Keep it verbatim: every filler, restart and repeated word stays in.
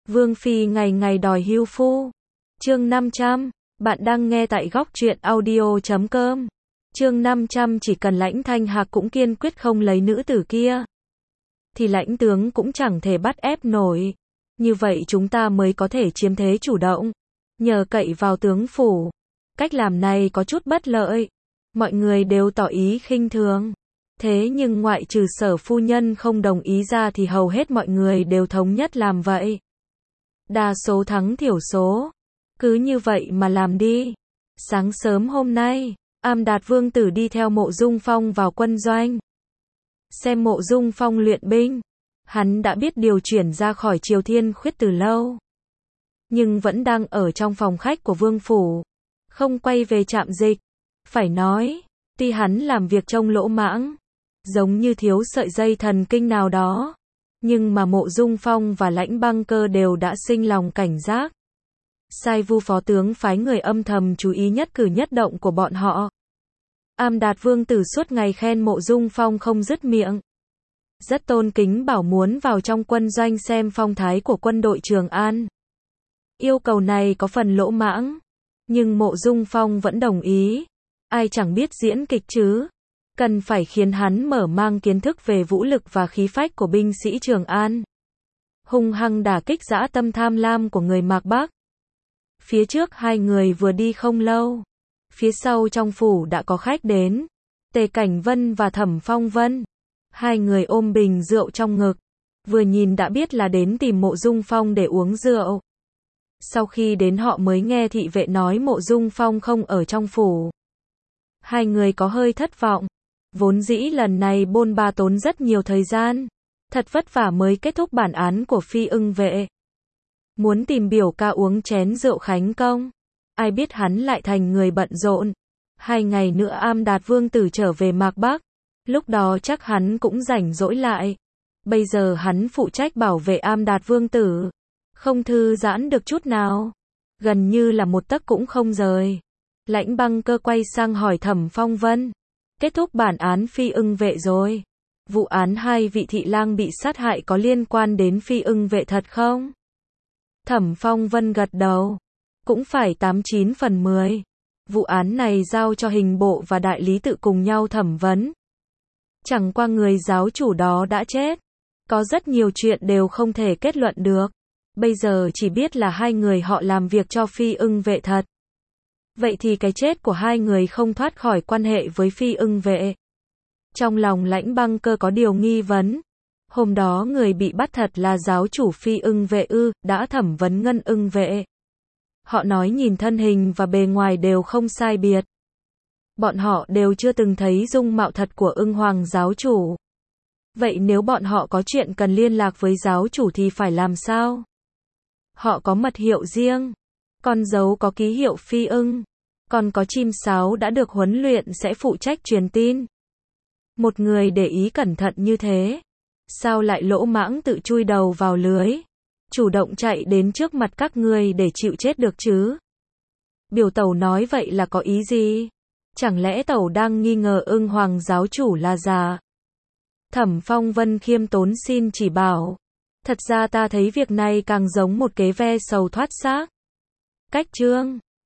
Vương phi ngày ngày đòi hưu phu. Chương năm trăm, bạn đang nghe tại góc truyện audio chấm com. Chương năm trăm chỉ cần Lãnh Thanh Hạc cũng kiên quyết không lấy nữ tử kia, thì Lãnh tướng cũng chẳng thể bắt ép nổi. Như vậy chúng ta mới có thể chiếm thế chủ động, nhờ cậy vào tướng phủ. Cách làm này có chút bất lợi. Mọi người đều tỏ ý khinh thường. Thế nhưng ngoại trừ Sở phu nhân không đồng ý ra thì hầu hết mọi người đều thống nhất làm vậy. Đa số thắng thiểu số. Cứ như vậy mà làm đi. Sáng sớm hôm nay, Am Đạt Vương tử đi theo Mộ Dung Phong vào quân doanh. Xem Mộ Dung Phong luyện binh. Hắn đã biết điều chuyển ra khỏi Triều Thiên Khuyết từ lâu, nhưng vẫn đang ở trong phòng khách của Vương phủ, không quay về trạm dịch. Phải nói, tuy hắn làm việc trông lỗ mãng, giống như thiếu sợi dây thần kinh nào đó, nhưng mà Mộ Dung Phong và Lãnh Băng Cơ đều đã sinh lòng cảnh giác. Sai Vu phó tướng phái người âm thầm chú ý nhất cử nhất động của bọn họ. Am Đạt Vương tử suốt ngày khen Mộ Dung Phong không dứt miệng, rất tôn kính bảo muốn vào trong quân doanh xem phong thái của quân đội Trường An. Yêu cầu này có phần lỗ mãng, nhưng Mộ Dung Phong vẫn đồng ý. Ai chẳng biết diễn kịch chứ, cần phải khiến hắn mở mang kiến thức về vũ lực và khí phách của binh sĩ Trường An, hung hăng đả kích dã tâm tham lam của người Mạc Bắc. Phía trước hai người vừa đi không lâu, phía sau trong phủ đã có khách đến, Tề Cảnh Vân và Thẩm Phong Vân. Hai người ôm bình rượu trong ngực, vừa nhìn đã biết là đến tìm Mộ Dung Phong để uống rượu. Sau khi đến họ mới nghe thị vệ nói Mộ Dung Phong không ở trong phủ. Hai người có hơi thất vọng. Vốn dĩ lần này bôn ba tốn rất nhiều thời gian, thật vất vả mới kết thúc bản án của Phi Ưng Vệ. Muốn tìm biểu ca uống chén rượu khánh công, ai biết hắn lại thành người bận rộn. Hai ngày nữa Am Đạt Vương tử trở về Mạc Bắc, lúc đó chắc hắn cũng rảnh rỗi lại. Bây giờ hắn phụ trách bảo vệ Am Đạt Vương tử, không thư giãn được chút nào, gần như là một tấc cũng không rời. Lãnh Băng Cơ quay sang hỏi Thẩm Phong Vân, kết thúc bản án Phi Ưng Vệ rồi, vụ án hai vị thị lang bị sát hại có liên quan đến Phi Ưng Vệ thật không? Thẩm Phong Vân gật đầu, cũng phải tám chín phần mười. Vụ án này giao cho hình bộ và đại lý tự cùng nhau thẩm vấn. Chẳng qua người giáo chủ đó đã chết, có rất nhiều chuyện đều không thể kết luận được. Bây giờ chỉ biết là hai người họ làm việc cho Phi Ưng Vệ thật. Vậy thì cái chết của hai người không thoát khỏi quan hệ với Phi Ưng Vệ. Trong lòng Lãnh Băng Cơ có điều nghi vấn. Hôm đó người bị bắt thật là giáo chủ Phi Ưng Vệ ư? Đã thẩm vấn Ngân Ưng Vệ. Họ nói nhìn thân hình và bề ngoài đều không sai biệt. Bọn họ đều chưa từng thấy dung mạo thật của Ưng Hoàng giáo chủ. Vậy nếu bọn họ có chuyện cần liên lạc với giáo chủ thì phải làm sao? Họ có mật hiệu riêng, con dấu có ký hiệu Phi Ưng, còn có chim sáo đã được huấn luyện sẽ phụ trách truyền tin. Một người để ý cẩn thận như thế, sao lại lỗ mãng tự chui đầu vào lưới, chủ động chạy đến trước mặt các ngươi để chịu chết được chứ? Biểu tẩu nói vậy là có ý gì? Chẳng lẽ tẩu đang nghi ngờ Ưng Hoàng giáo chủ là già? Thẩm Phong Vân khiêm tốn xin chỉ bảo. Thật ra ta thấy việc này càng giống một kế ve sầu thoát xác. Cách chương